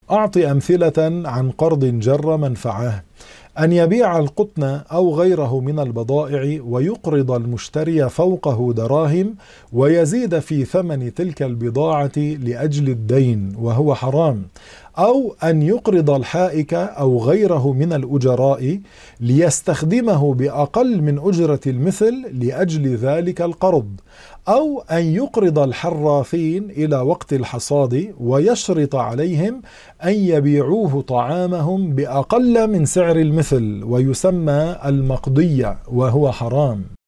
أعطي أمثلة عن قرض جر منفعة: أن يبيع القطن أو غيره من البضائع ويقرض المشتري فوقه دراهم ويزيد في ثمن تلك البضاعة لأجل الدين وهو حرام، أو أن يقرض الحائك أو غيره من الأجراء ليستخدمه بأقل من أجرة المثل لأجل ذلك القرض، أو أن يقرض الحراثين إلى وقت الحصاد ويشرط عليهم أن يبيعوه طعامهم بأقل من سعر المثل ويسمى المقضية وهو حرام.